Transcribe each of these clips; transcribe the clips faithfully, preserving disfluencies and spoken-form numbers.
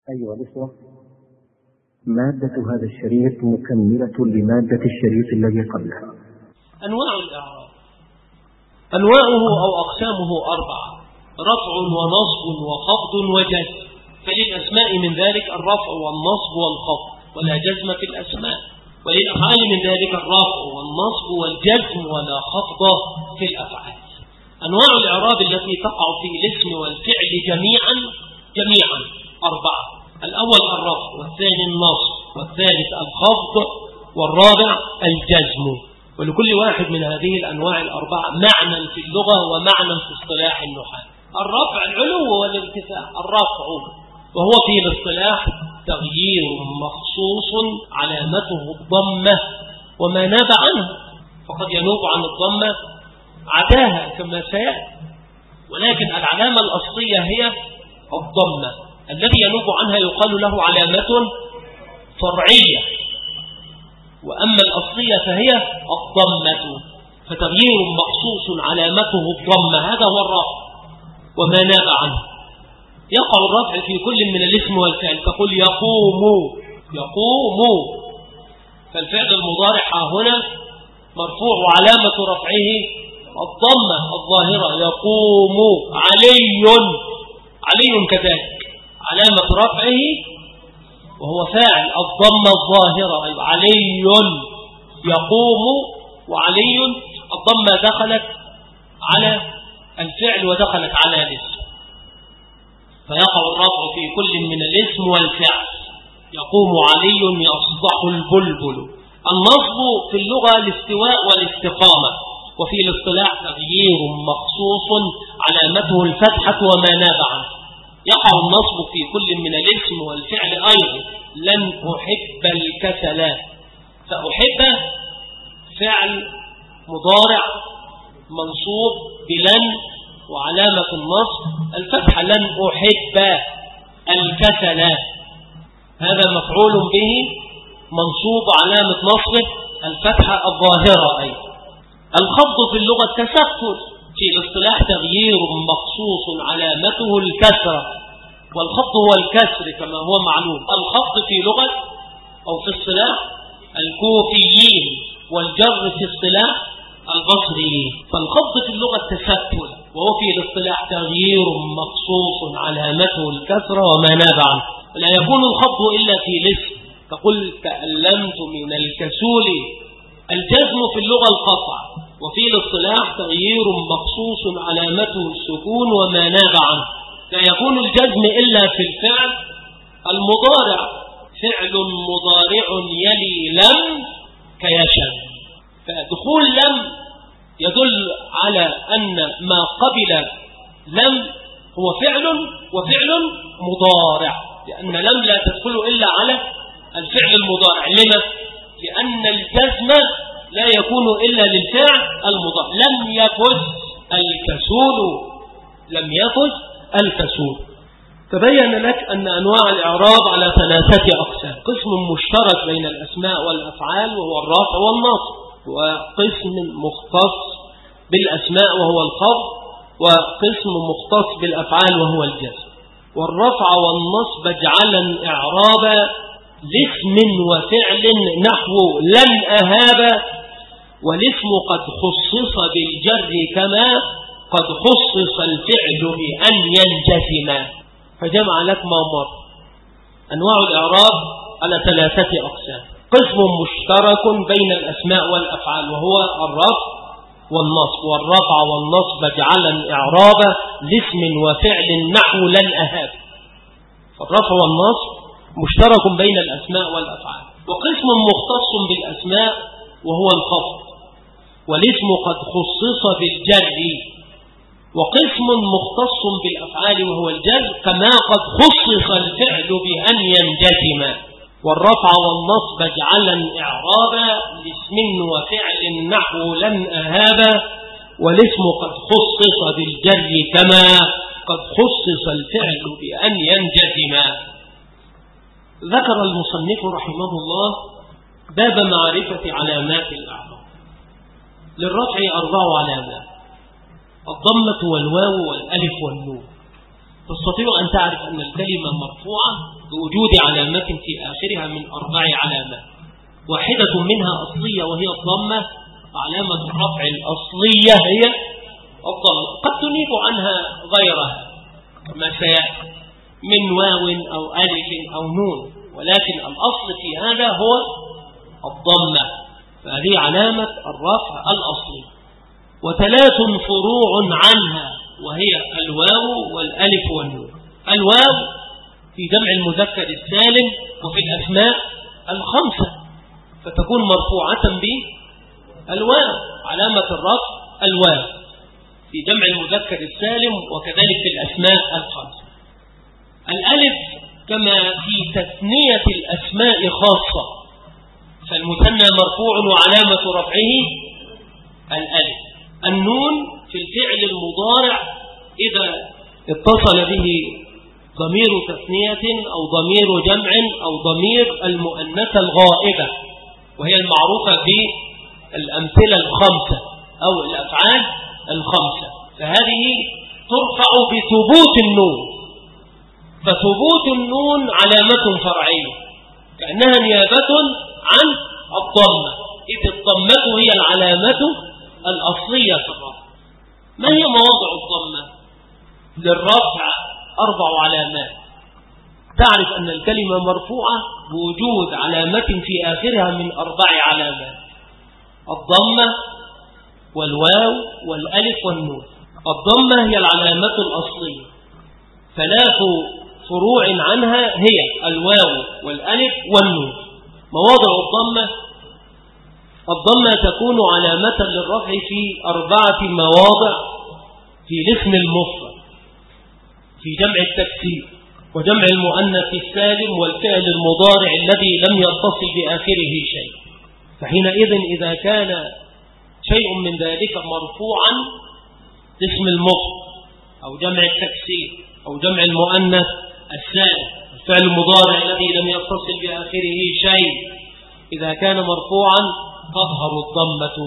أيها الإخوة، مادة هذا الشريط مكملة لمادة الشريط الذي قبله. أنواع الإعراب، أنواعه أو أقسامه أربعة: رفع ونصب وخفض وجزم. فللأسماء من ذلك الرفع والنصب والخفض، ولا جزم في الأسماء. وللأفعال من ذلك الرفع والنصب والجزم، ولا خفض في الأفعال. أنواع الإعراب التي تقع في الاسم والفعل جميعا جميعا أربعة: الأول الرفع، والثاني النصب، والثالث الخفض، والرابع الجزم. ولكل واحد من هذه الأنواع الأربعة معنى في اللغة ومعنى في اصطلاح النحاة. الرفع العلو والارتفاع. الرفع وهو في الاصطلاح تغيير مخصوص علامته الضمة وما ناب عنها، فقد ينوب عن الضمة عداها كما سيأتي، ولكن العلامة الأصلية هي الضمة. الذي ينوب عنها يقال له علامة فرعية، وأما الأصلية فهي الضمة. فتغيير مخصوص علامته الضمة، هذا هو الرفع وما ناب عنه. يقع الرفع في كل من الاسم والفعل، تقول يقوم يقوم، فالفعل المضارع هنا مرفوع وعلامة رفعه الضمة الظاهرة. يقوم علي، علي كذلك علامة رفعه وهو فاعل الضمة الظاهرة، أي علي. يقوم وعلي، الضمة دخلت على الفعل ودخلت على الاسم، فيقع الرفع في كل من الاسم والفعل. يقوم علي يصدح البلبل. النصب في اللغة الاستواء والاستقامة، وفي الاصطلاح تغيير مخصوص علامته الفتحة وما ناب عنه. يقع النصب في كل من الاسم والفعل أيضا. لن أحب الكسل، فأحب فعل مضارع منصوب بلن، وعلامة النصب الفتحة. لن أحب الكسل، هذا مفعول به منصوب علامة نصبه الفتحة الظاهرة أيضا. الخفض في اللغة التسكر، في الاصطلاح تغيير مخصوص علامته الكسرة، والخفض هو الكسر كما هو معلوم. الخفض في لغة أو في اصطلاح الكوفيين، والجر في اصطلاح البصريين. فالخفض في اللغة التسكر، وهو في الاصطلاح تغيير مخصوص علامته الكسرة وما ناب عنه. لا يكون الخفض إلا في الاسم، تقول تألمت من الكسول. الجزم في اللغة القطع، وفي الاصطلاح تغيير مخصوص علامته السكون وما ناب عنه. لا يكون الجزم إلا في الفعل المضارع، فعل مضارع يلي لم كيشن. فدخول لم يدل على أن ما قبل لم هو فعل وفعل مضارع، لأن لم لا تدخل إلا على الفعل المضارع. لما؟ لأن الجزم لا يكون إلا للفعل المضارع. لم يفز الكسول، لم يفز الكسول. تبين لك أن أنواع الإعراب على ثلاثة أقسام: قسم مشترك بين الأسماء والأفعال وهو الرفع والنصب، وقسم مختص بالأسماء وهو الخفض، وقسم مختص بالأفعال وهو الجزم. والرفع والنصب اجعلا إعرابا لاسم وفعل نحو لن أهاب، والاسم قد خصص بالجر كما قد خصص الفعل بأن ينجزم. فجمع لك ما مر. أنواع الإعراب على ثلاثة أقسام: قسم مشترك بين الأسماء والأفعال وهو الرفع والنصب، والرفع والنصب اجعلا إعرابا لاسم وفعل نحو لن أهاب. فالرفع والنصب مشترك بين الأسماء والأفعال. وقسم مختص بالأسماء وهو الخفض، والاسم قد خصص بالجر. وقسم مختص بالأفعال وهو الجر كما قد خصص الفعل بأن ينجزم. والرفع والنصب اجعلا إعرابا لاسم وفعل نحو لن أهاب، والاسم قد خصص بالجر كما قد خصص الفعل بأن ينجزم. ذكر المصنف رحمه الله باب معرفة علامات الإعراب. للرفع أربع علامات: الضمة والواو والألف والنون. تستطيع أن تعرف أن الكلمة مرفوعة بوجود علامة في آخرها من أربع علامات، واحدة منها أصلية وهي الضمة. علامة الرفع الأصلية هي الضمة، قد تنيب عنها غيرها كما سيأتي من واو أو ألف أو نون، ولكن الأصل في هذا هو الضمة، فهذه علامة الرفع الأصلي. وثلاث فروع عنها وهي الواو والألف والنون. الواو في جمع المذكر السالم وفي الأسماء الخمسة، فتكون مرفوعة بالواو، علامة الرفع الواو في جمع المذكر السالم وكذلك في الأسماء الخمسة. الألف كما في تثنية الأسماء خاصة، فالمثنى مرفوع وعلامة رفعه الألف. النون في الفعل المضارع إذا اتصل به ضمير تثنية أو ضمير جمع أو ضمير المؤنثة الغائبة، وهي المعروفة في الأمثلة الخمسة أو الأفعال الخمسة، فهذه ترفع بثبوت النون، فثبوت النون علامة فرعية كأنها نيابة عن الضمة، إذ الضمة هي العلامة الأصلية في الرفع. ما هي مواضع الضمة؟ للرفع أربع علامات. تعرف أن الكلمة مرفوعة بوجود علامة في آخرها من أربع علامات: الضمة والواو والألف والنون. الضمة هي العلامة الأصلية، ثلاث فروع عنها هي الواو والألف والنون. مواضع الضمة: الضمة تكون علامة للرفع في أربعة مواضع: في الاسم المفرد، في جمع التكسير، وجمع المؤنث السالم، والفعل المضارع الذي لم يتصل بآخره شيء. فحينئذ إذا كان شيء من ذلك مرفوعا، اسم المفرد أو جمع التكسير أو جمع المؤنث السالم، الفعل المضارع الذي لم يتصل بآخره شيء، إذا كان مرفوعا تظهر الضمة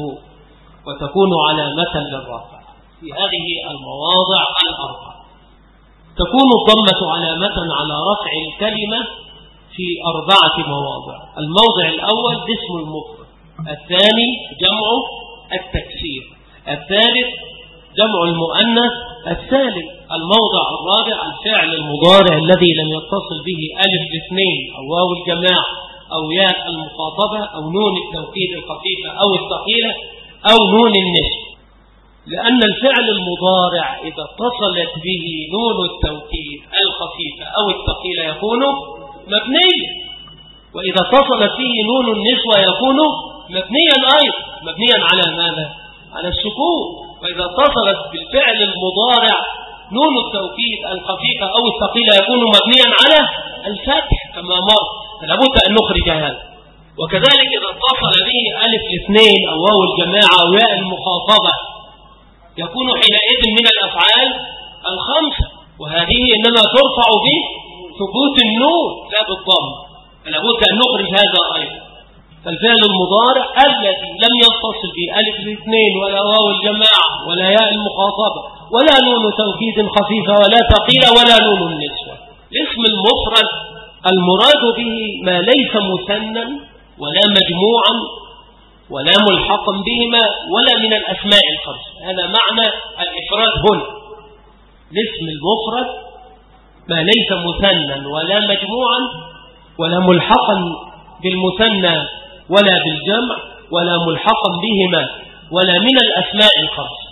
وتكون علامة للرفع في هذه المواضع الأربعة. تكون الضمة علامة على رفع الكلمة في أربعة مواضع: الموضع الأول اسم المفرد، الثاني جمع التكسير، الثالث جمع المؤنث السالم، الموضع الرابع الفعل المضارع الذي لم يتصل به ألف الاثنين أو واو الجماعة أو ياء المخاطبة أو نون التوكيد الخفيفة أو الثقيلة أو نون النسب، لأن الفعل المضارع إذا اتصلت به نون التوكيد الخفيفة أو الثقيلة يكون مبنيا، وإذا اتصلت به نون النسوة يكون مبنيا أيضا، مبنيا على ماذا؟ على السكون. وإذا اتصلت بالفعل المضارع نون التوكيد الخفيفة أو الثقيلة يكون مبنيا على الفتح كما مر، فلابد أن نخرج هذا. وكذلك إذا اتصل به ألف الاثنين أو واو الجماعة أو ياء المخاطبة يكون حينئذ من الأفعال الخمسة، وهذه إنما ترفع به ثبوت النون لا بالضم، فلابد أن نخرج هذا أيضا. فالفعل المضارع الذي لم يتصل بألف الاثنين ولا واو الجماعة ولا ياء المخاطبة ولا نون توكيد خفيفة ولا ثقيلة ولا نون النسوة. الاسم المفرد المراد به ما ليس مثنى ولا مجموعا ولا ملحقا بهما ولا من الأسماء الخمسة، هذا معنى الإفراد هنا. الاسم المفرد ما ليس مثنى ولا مجموعا ولا ملحقا بالمثنى ولا بالجمع ولا ملحقا بهما ولا من الأسماء الخمسة،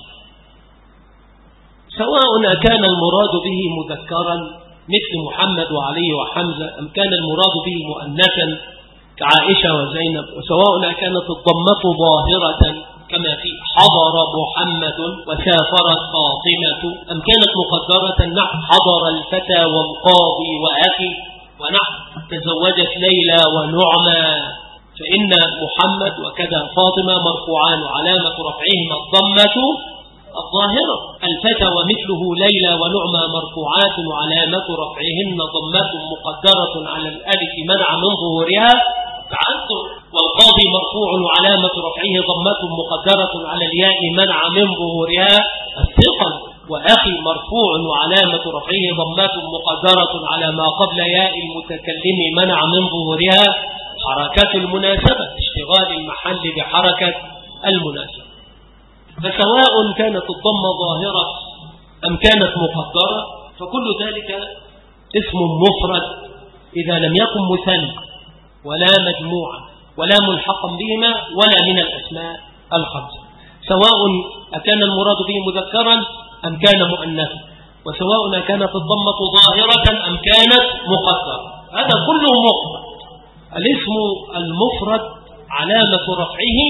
سواء كان المراد به مذكرا مثل محمد وعلي وحمزة أم كان المراد به مؤنثا كعائشة وزينب، وسواء كانت الضمة ظاهرة كما في حضر محمد وسافرت فاطمة أم كانت مقدرة نحو حضر الفتى والقاضي وأخي ونحو تزوجت ليلى ونعمى، فإن محمد وكذا فاطمة مرفوعان وعلامة رفعهما الضمة الظاهرة. الفتى ومثله ليلى ونعمى مرفوعات وعلامة رفعهن ضمة مقدرة على الألف منع من ظهورها تعذر، والقاضي مرفوع وعلامة رفعه ضمة مقدرة على الياء منع من ظهورها الثقل. وأخي مرفوع وعلامة رفعه ضمات مقدرة على ما قبل ياء المتكلم منع من ظهورها حركة المناسبة، اشتغال المحل بحركة المناسبة. فسواء كانت الضمة ظاهرة أم كانت مقدرة فكل ذلك اسم مفرد إذا لم يكن مثنى ولا مجموعة ولا ملحقا بهما ولا من الأسماء الخمسة، سواء أكان المراد به مذكرا أم كان مؤنثا، وسواء كانت الضمة ظاهرة أم كانت مقدرة، هذا كله مفرد. الاسم المفرد علامة رفعه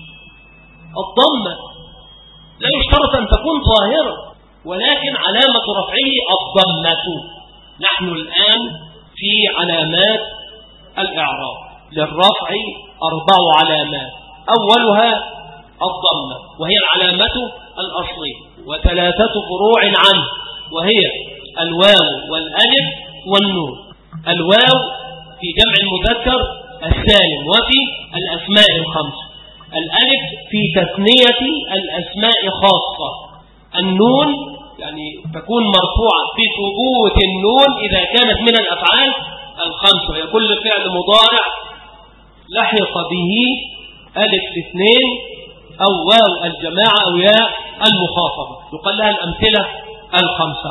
الضمة، لا يشترط أن تكون ظاهرة، ولكن علامة رفعه الضمة. نحن الآن في علامات الإعراب للرفع أربع علامات، أولها الضمة وهي العلامة الأصلية، وثلاثة فروع عنه وهي الواو والألف والنون. الواو في جمع المذكر السالم وفي الأسماء الخمسة، الألف في تثنية الأسماء خاصة، النون يعني تكون مرفوعة بثبوت النون إذا كانت من الأفعال الخمسة، وهي كل فعل مضارع لحق به ألف الاثنين أو واو الجماعة أو ياء المخاطبة، يقال لها الأمثلة الخمسة.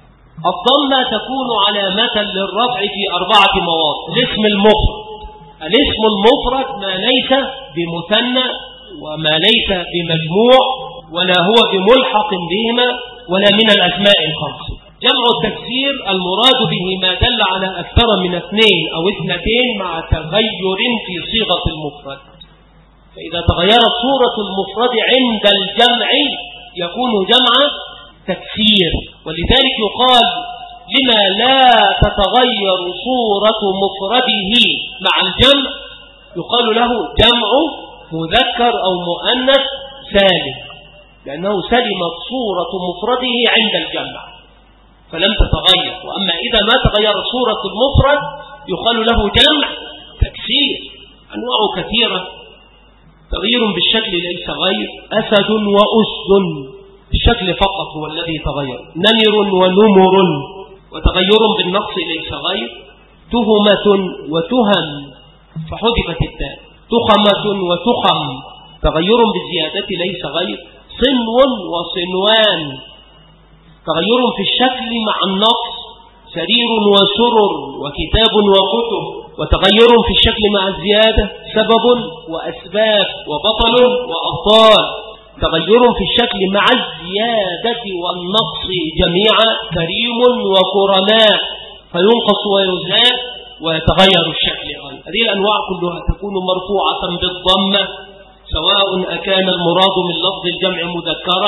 الضمة تكون علامة للرفع في أربعة مواضع. الاسم المفرد، الاسم المفرد ما ليس بمثنى وما ليس بمجموع ولا هو بملحق بهما ولا من الأسماء الخمس. جمع التكسير المراد به ما دل على أكثر من اثنين أو اثنتين مع تغير في صيغة المفرد، فإذا تغيرت صورة المفرد عند الجمع يكون جمع تكسير. ولذلك يقال لما لا تتغير صورة مفرده مع الجمع يقال له جمع مذكر أو مؤنث سالم، لأنه سلمت صورة مفرده عند الجمع فلم تتغير. وأما إذا ما تغير صورة المفرد يقال له جمع تكسير. أنواع كثيرة، تغيير بالشكل ليس غير، أسد وأسد الشكل فقط هو الذي تغير، نمر ونمر، وتغير بالنقص ليس غير، تهمة وتهم فحذفت التاء، تخمة وتخم تغير بالزيادة ليس غير، صنو وصنوان تغير في الشكل مع النقص، سرير وسرر وكتاب وكتب، وتغير في الشكل مع الزيادة، سبب وأسباب وبطل وأبطال، تغير في الشكل مع الزيادة والنقص جميعا، كريم وكرماء فينقص ويزاد ويتغير الشكل أيضا. هذه الأنواع كلها تكون مرفوعة بالضمة سواء أكان المراد من لفظ الجمع مذكرا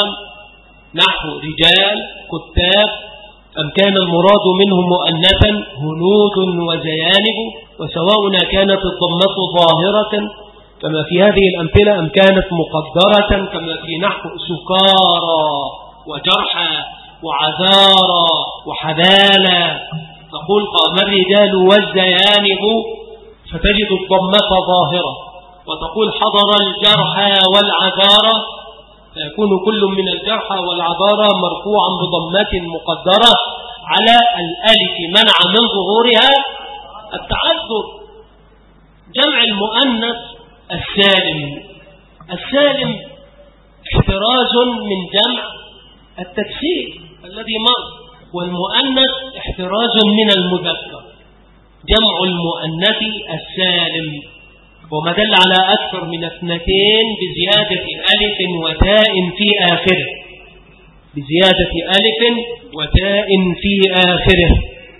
نحو رجال كتاب أم كان المراد منه مؤنثا هنود وزيانب، وسواء كانت الضمة ظاهرة كما في هذه الأمثلة أم كانت مقدرة كما في نحو سكارى وجرحى وعذارى وحبالا. تقول قام الرجال والزيانب فتجد الضمة ظاهرة، وتقول حضر الجرحى والعذارى فيكون كل من الجرحى والعذارى مرفوعا بضمة مقدرة على الألف منع من ظهورها التعذر. جمع المؤنث السالم، السالم احتراز من جمع التكسير الذي مر، والمؤنث احتراز من المذكر. جمع المؤنث السالم وما دل على أكثر من اثنتين بزيادة ألف وتاء في آخره، بزيادة ألف وتاء في آخره،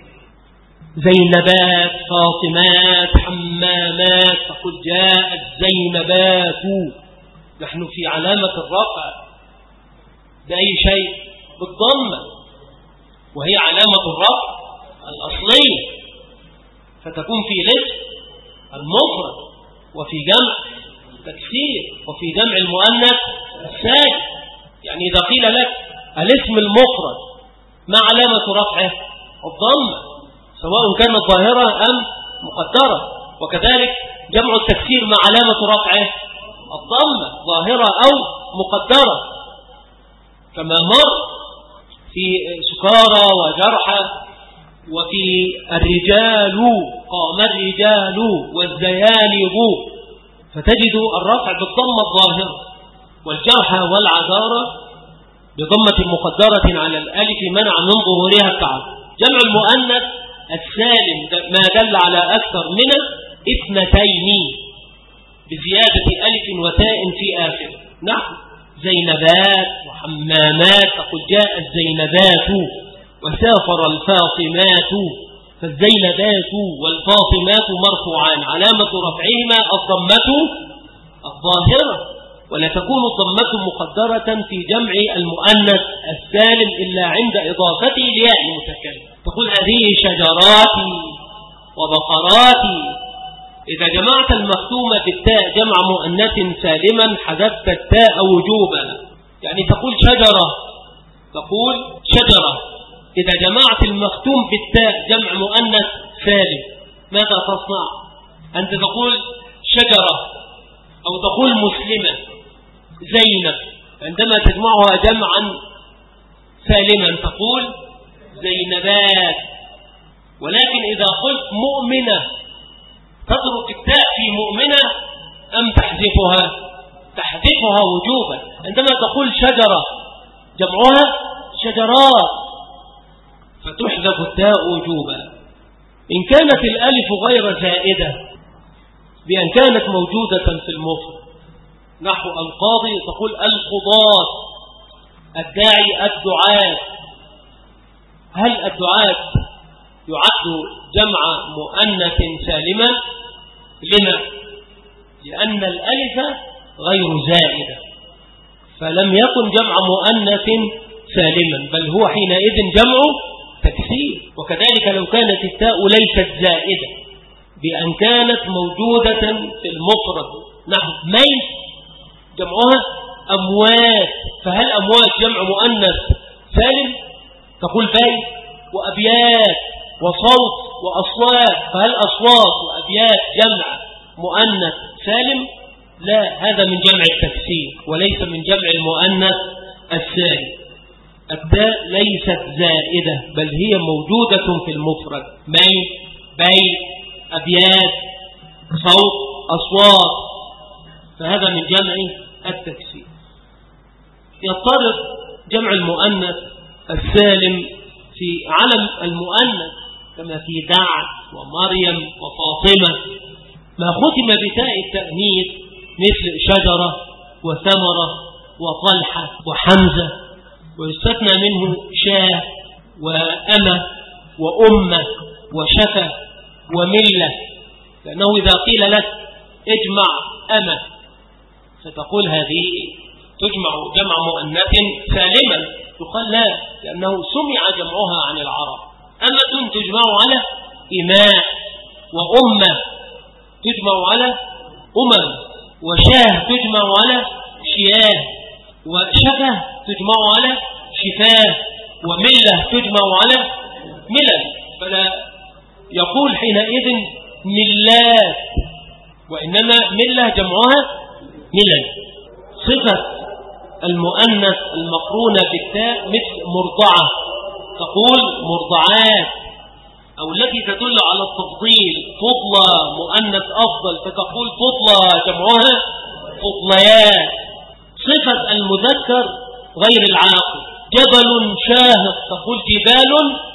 زينبات فاطمات حمامات، فقل جاءت زينبات. نحن في علامة الرفع بأي شيء؟ بالضمة، وهي علامة الرفع الأصلية، فتكون في الاسم المفرد وفي جمع تكسير وفي جمع المؤنث السالم. يعني إذا قيل لك الاسم المفرد ما علامة رفعه؟ الضمة، سواء كانت ظاهرة أم مقدرة. وكذلك جمع التكسير ما علامة رفعه؟ الضمة، ظاهرة أو مقدرة كما مر. في سكارى وجرحى، وفي الرجال قام الرجال والزيانب، فتجد الرفع بالضمة الظاهرة، والجرحى والعذارى بضمة مقدرة على الألف منع من ظهورها التعب. جمع المؤنث السالم ما دل على أكثر من اثنتين بزيادة ألف وتاء في آخر، نحو زينبات وحمامات، تقول جاء الزينبات وسافر الفاطمات، فالزينبات والفاطمات مرفوعان علامة رفعهما الضمة الظاهرة، ولا تكون الضمة مقدرة في جمع المؤنث السالم إلا عند إضافته لياء المتكلم. تقول هذه شجراتي وبقراتي. إذا جمعت المختومة بالتاء جمع مؤنث سالما حذفت التاء وجوبا، يعني تقول شجرة تقول شجرة. إذا جمعت المختوم بالتاء جمع مؤنث سالم ماذا تصنع؟ أنت تقول شجرة أو تقول مسلمة زينب، عندما تجمعها جمعا سالما تقول زينبات. ولكن إذا قلت مؤمنة تترك التاء في مؤمنة أم تحذفها؟ تحذفها وجوبا. عندما تقول شجرة جمعها شجرات فتحذف التاء وجوبا. إن كانت الألف غير زائدة بأن كانت موجودة في المفرد، نحو القاضي تقول القضاة، الداعي الدعاة. هل الدعاة يعد جمع مؤنث سالما؟ لما؟ لأن الألف غير زائدة فلم يكن جمع مؤنث سالما، بل هو حينئذ جمع تكسير. وكذلك لو كانت التاء ليست زائدة بأن كانت موجودة في المفرد، نحو ميت جمعها أموات، فهل أموات جمع مؤنث سالم؟ تقول بيت وأبيات وصوت وأصوات، فهل أصوات وأبيات جمع مؤنث سالم؟ لا، هذا من جمع التكسير وليس من جمع المؤنث السالم. التاء ليست زائدة بل هي موجودة في المفرد، ميت بيت أبيات صوت أصوات، فهذا من جمع التكسير. يضطرد جمع المؤنث السالم في علم المؤنث كما في دع ومريم وفاطمة ما ختم بتاء التأنيث مثل شجرة وثمرة وطلحة وحمزة، ويستثنى منه شاه وأمة وأمة وشفة وملة، لأنه إذا قيل لك اجمع أمة فتقول هذه تجمع جمع مؤنث سالما، يقال لا، لأنه سمع جمعها عن العرب. أمة تجمع على إماء، وأمة تجمع على أمم، وشاه تجمع على شياه، وشفة تجمع على شفاه، وملة تجمع على ملل. فلا يقول حينئذ ملات، وإنما ملة جمعها ملل. صفة المؤنث المقرونة بالتاء مثل مرضعة تقول مرضعات، أو التي تدل على التفضيل فضلى مؤنث أفضل فتقول فضلى جمعها فضليات. صفة المذكر غير العاقل جبل شاهق تقول جبال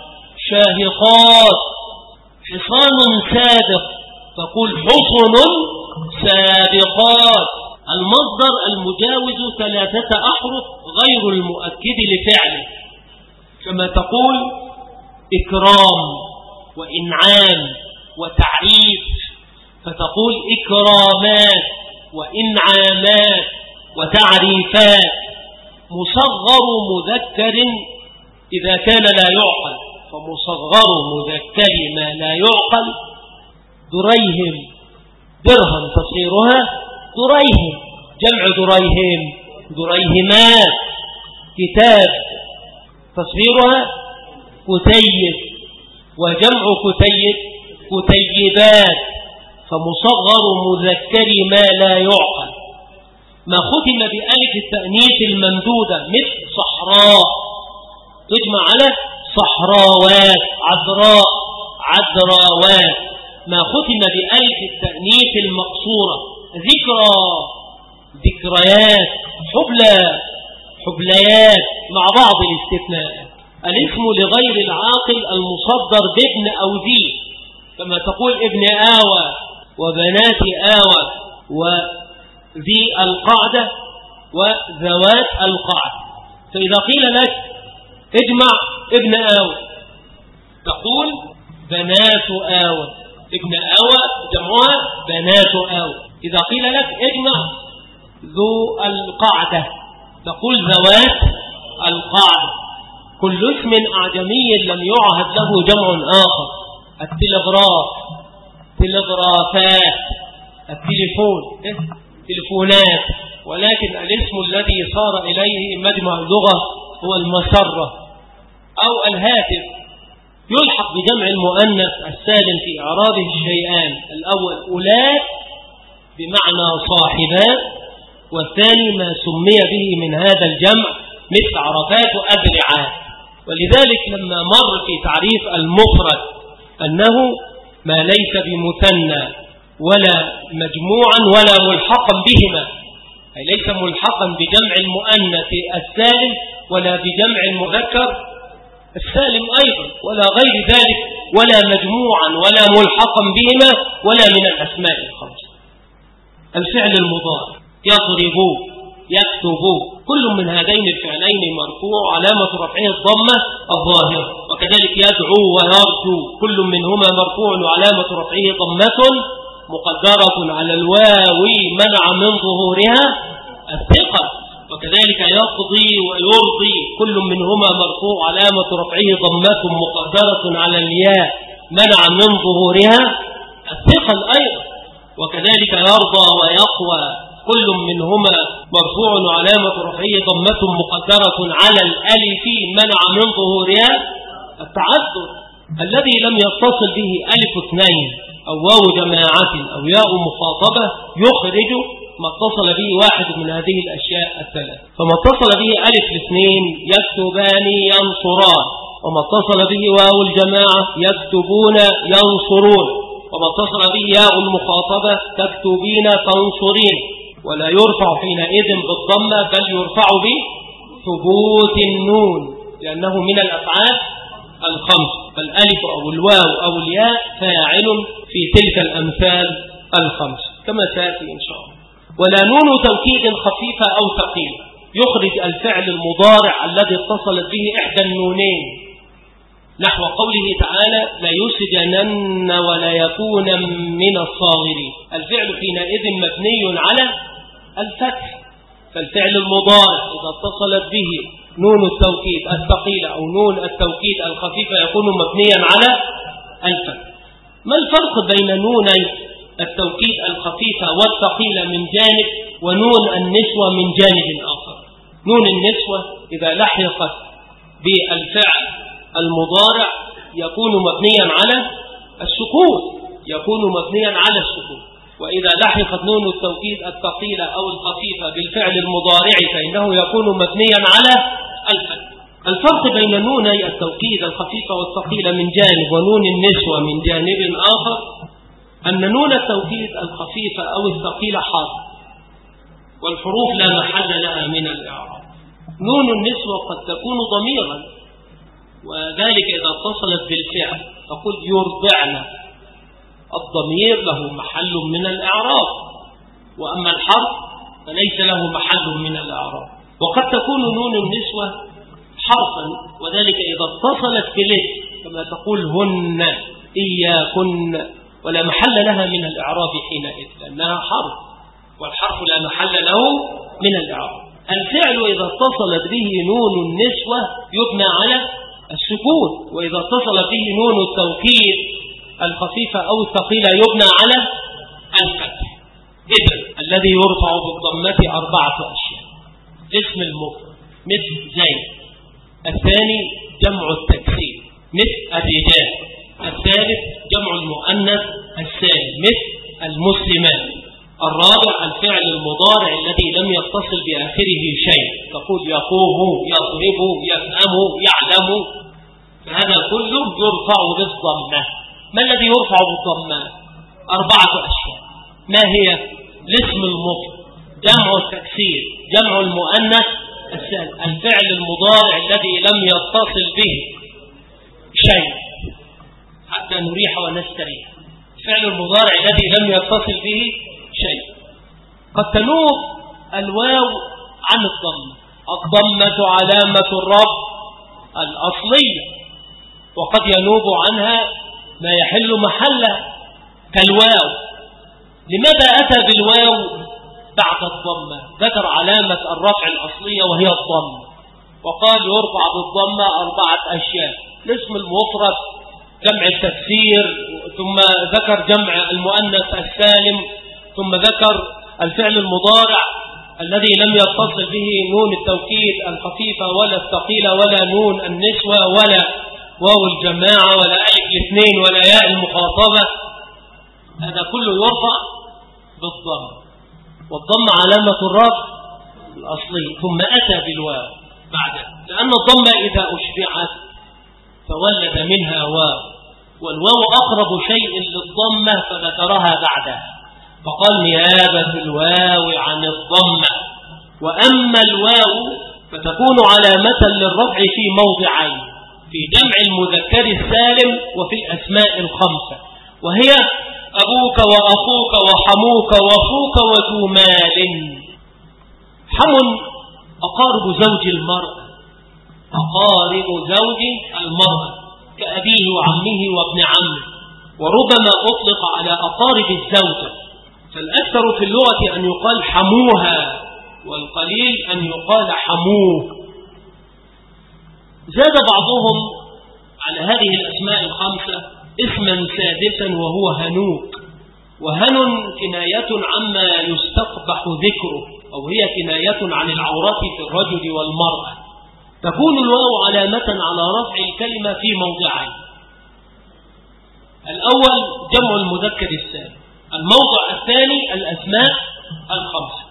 شاهقات. حصان سابق تقول حصن سابقات. المصدر المجاوز ثلاثة أحرف غير المؤكد لفعله، كما تقول إكرام وإنعام وتعريف، فتقول إكرامات وإنعامات وتعريفات. مصغر مذكر إذا كان لا يعقل، فمصغر مذكر ما لا يعقل دريهم، درهم تصغيرها دريهم، جمع دريهم دريهمات. كتاب تصغيرها كتيب، وجمع كتيب كتيبات. فمصغر مذكر ما لا يعقل. ما ختم بألف التأنيث الممدودة مثل صحراء تجمع على صحراوات، عذراء، عذراوات، ما ختم بألف التأنيث المقصورة، ذكرى، ذكريات، حبلى، حبليات، مع بعض الاستثناءات. الاسم لغير العاقل المصدر بابن أو ذي، كما تقول ابن آوى وبنات آوى وذي القعدة وذوات القعدة. فإذا قيل لك اجمع ابن آوى تقول بنات آوى، ابن آوى جمعها بنات آوى. إذا قيل لك اجمع ذو القعدة تقول ذوات القعدة. كل اسم أعجمي لم يعهد له جمع آخر، التلغراف، تلغرافات، التليفون، تليفونات، ولكن الاسم الذي صار إليه مجمع اللغة هو المسرة أو الهاتف. يلحق بجمع المؤنث السالم في إعرابه الشيئان: الأول أولاد بمعنى صاحبات، والثاني ما سمي به من هذا الجمع مثل عرفات وأذرعات. ولذلك لما مر في تعريف المفرد أنه ما ليس بمثنى ولا مجموعا ولا ملحقا بهما، أي ليس ملحقا بجمع المؤنث السالم ولا بجمع المذكر السالم أيضا ولا غير ذلك، ولا مجموعا ولا ملحقا بهما ولا من الأسماء الخمسة. الفعل المضارع يضرب، يكتب، كل من هذين الفعلين مرفوع علامة رفعه الضمة الظاهرة، وكذلك يدعو ويرجو كل منهما مرفوع علامة رفعه ضمة مقدرة على الواو منع من ظهورها الثقة، وكذلك يقضي ويرضي كل منهما مرفوع علامة رفعه ضمة مقدرة على الياء منع من ظهورها الثقل أيضا، وكذلك يرضى ويقوى كل منهما مرفوع علامة رفعه ضمة مقدرة على الألف منع من ظهورها التعذر. الذي لم يتصل به ألف اثنين أو واو جماعة أو ياء مخاطبة يخرج ما اتصل به واحد من هذه الأشياء الثلاث. فما اتصل به ألف الاثنين يكتبان ينصران، وما اتصل به واو الجماعة يكتبون ينصرون، وما اتصل به ياء المخاطبة تكتبين تنصرين، ولا يرفع حينئذ بالضمة بل يرفع بثبوت النون لأنه من الأفعال الخمس، فالألف أو الواو أو الياء فاعل في تلك الأمثال الخمس كما سيأتي إن شاء الله. ولا نون توكيد خفيفة أو ثقيلة يخرج الفعل المضارع الذي اتصلت به إحدى النونين، نحو قوله تعالى لا يسجنن ولا يكون من الصاغرين. الفعل حينئذ مبني على الفتح، فالفعل المضارع إذا اتصلت به نون التوكيد الثقيلة أو نون التوكيد الخفيفة يكون مبنيا على الفتح. ما الفرق بين نون التوكيد الخفيفة والثقيلة من جانب ونون النسوة من جانب آخر؟ نون النسوة إذا لحقت بالفعل المضارع يكون مبنيا على السكون، يكون مبنيا على السكون، وإذا لحقت نون التوكيد الثقيلة أو الخفيفة بالفعل المضارع فإنه يكون مبنيا على الفتح. الفرق بين نوني التوكيد الخفيفة والثقيلة من جانب ونون النسوة من جانب آخر أن نون التوكيد الخفيفة أو الثقيلة حرف، والحروف لا محل لها من الإعراب. نون النسوة قد تكون ضميرا، وذلك إذا اتصلت بالفعل تقول يرضعن، الضمير له محل من الإعراب، وأما الحرف فليس له محل من الإعراب. وقد تكون نون النسوة حرفا، وذلك إذا اتصلت بالاسم كما تقول هن، إياكن، ولا محل لها من الإعراب حينئذ لأنها حرف، والحرف لا محل له من الإعراب. الفعل إذا اتصلت به نون النسوة يبنى على السكون، وإذا اتصل به نون التوكيد الخفيفة أو الثقيلة يبنى على الفتح. إذن الذي يرفع بالضمة أربعة أشياء: اسم المفرد مثل زيد، الثاني جمع التكسير مثل الرجال، الثالث جمع المؤنث السالم مثل المسلمات، الرابع الفعل المضارع الذي لم يتصل بآخره شيء، تقول يقوم، يضرب، يفهم، يعلم، فهذا كله يرفع بالضمة. ما الذي يرفع بالضمة؟ أربعة أشياء. ما هي؟ الاسم المفرد، جمع التكسير، جمع المؤنث السالم، الفعل المضارع الذي لم يتصل به شيء حتى نريح ونستريح. الفعل المضارع الذي لم يتصل به شيء. قد تنوب الواو عن الضمة، الضمة علامة الرفع الأصلية، وقد ينوب عنها ما يحل محله كالواو. لماذا أتى بالواو بعد الضمة؟ ذكر علامة الرفع الأصلية وهي الضمة، وقال يرفع بالضمة أربعة أشياء: الاسم المفرد، جمع التكسير، ثم ذكر جمع المؤنث السالم، ثم ذكر الفعل المضارع الذي لم يتصل به نون التوكيد الخفيفة ولا الثقيلة ولا نون النسوة ولا واو الجماعة ولا ألف الاثنين ولا ياء المخاطبة. هذا كله يرفع بالضم، والضم علامة الرفع الأصلي. ثم أتى بالواو بعد، لأن الضم إذا أشبعت فولد منها واو، والواو أقرب شيء للضمة فذكرها بعدها، فقال نيابة الواو عن الضمة. وأما الواو فتكون علامة للرفع في موضعين: في جمع المذكر السالم وفي الأسماء الخمسة، وهي أبوك وأخوك وحموك وفوك وذو مال. حم أقارب زوج المرأة، أقارب زوج المرأة كأبيه وعمه وابن عمه، وربما أطلق على أقارب الزوجة، فالأكثر في اللغة أن يقال حموها، والقليل أن يقال حموه. زاد بعضهم على هذه الأسماء الخمسة اسما سادسا وهو هنوك، وهن كناية عما يستقبح ذكره، أو هي كناية عن العورة في الرجل والمرأة. تكون الواو علامة على رفع الكلمة في موضعين: الأول جمع المذكر السالم، الموضع الثاني الأسماء الخمسة.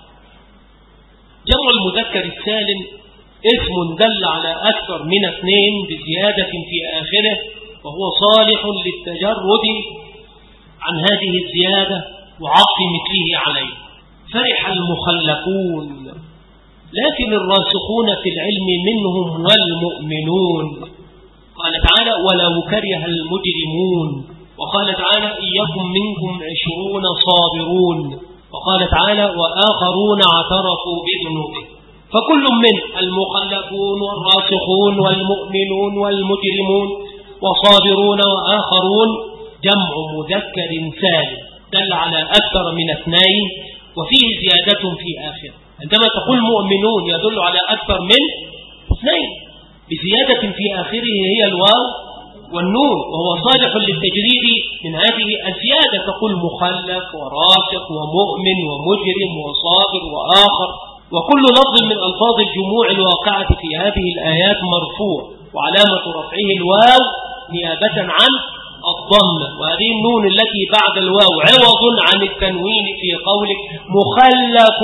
جمع المذكر السالم اسم دل على أكثر من اثنين بزيادة في آخره، وهو صالح للتجرد عن هذه الزيادة وعطف مثله عليه. فرح المخلفون، لكن الراسخون في العلم منهم والمؤمنون. قال تعالى ولو كره المجرمون. وقال تعالى إن يكن منكم عشرون صابرون. وقال تعالى وآخرون اعترفوا بذنوبهم. فكل من المخلفون والراسخون والمؤمنون والمجرمون وصابرون وآخرون جمع مذكر سالم دل على أكثر من اثنين، وفيه زيادة في آخر. عندما تقول مؤمنون يدل على أكثر من اثنين بزيادة في آخره هي الواو والنون، وهو صالح للتجريد من هذه الزيادة. تقول مخلف وراسخ ومؤمن ومجرم وصابر وآخر، وكل لفظ من ألفاظ الجموع الواقعة في هذه الآيات مرفوع، وعلامة رفعه الواو نيابة عن الضمة. وهذه النون التي بعد الواو عوض عن التنوين في قولك مخلف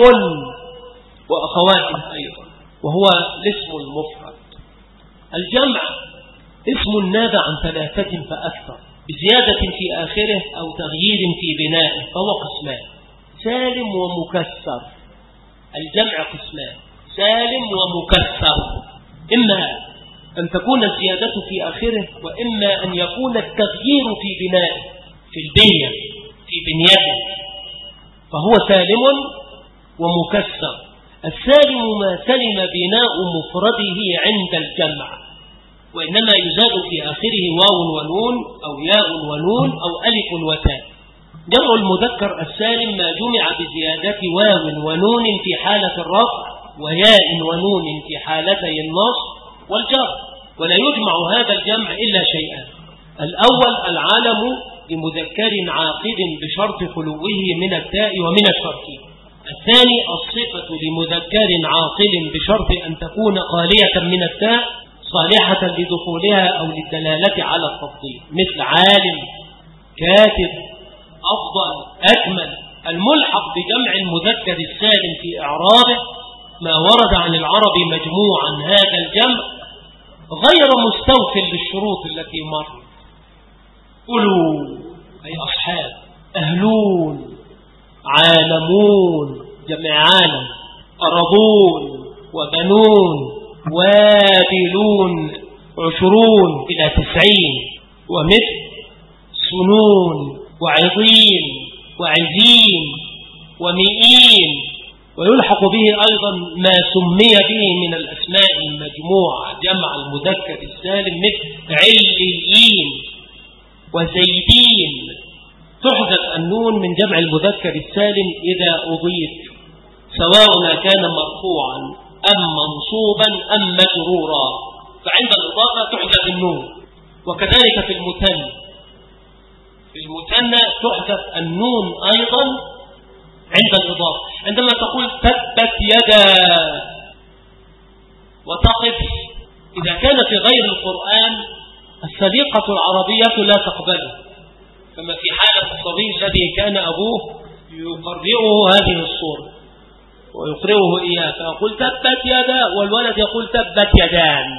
وأخواته أيضا، وهو الاسم المفرد. الجمع اسم نابع عن ثلاثة فأكثر بزيادة في آخره أو تغيير في بنائه، فهو قسمان: سالم ومكسر. الجمع قسمان: سالم ومكسر، إما أن تكون الزيادة في آخره، وإما أن يكون التغيير في بنائه، في البنية، في بنيته، فهو سالم ومكسر. السالم ما سلم بناء مفرده عند الجمع، وإنما يزاد في آخره واو ونون أو ياء ونون أو ألف وتاء. جمع المذكر السالم ما جمع بزيادة واو ونون في حالة الرفع وياء ونون في حالتي النصب والجر، ولا يجمع هذا الجمع إلا شيئا: الأول العالم لمذكر عاقد بشرط خلوه من التاء ومن الشرطين. الثاني الصفة لمذكر عاقل بشرط أن تكون خالية من التاء صالحة لدخولها أو للدلالة على التفضيل، مثل عالم، كاتب، أفضل، أكمل، الملحق بجمع المذكر السالم في إعرابه ما ورد عن العرب مجموعا هذا الجمع غير مستوف للشروط التي مرت. أولو أي أصحاب، أهلون، عالمون جمع عالم، أرضون وبنون، وابلون عشرون إلى تسعين، ومثل سنون وعظيم وعزيم ومئين. ويلحق به أيضا ما سمي به من الأسماء المجموعة جمع المذكر السالم مثل عليين وزيدين. تحذف النون من جمع المذكر السالم إذا أضيف، سواء كان مرفوعا أم منصوبا أم مجرورا، فعند الإضافة تحذف النون. وكذلك في المثنى، في المثنى تحذف النون أيضا عند الإضافة. عندما تقول تبت يدا وتقف، إذا كان في غير القرآن السليقة العربية لا تقبله، كما في حالة الصبي الذي كان أبوه يقرئه هذه الصورة ويقرئه إياه، فيقول تبت يدا والولد يقول تبت يدان،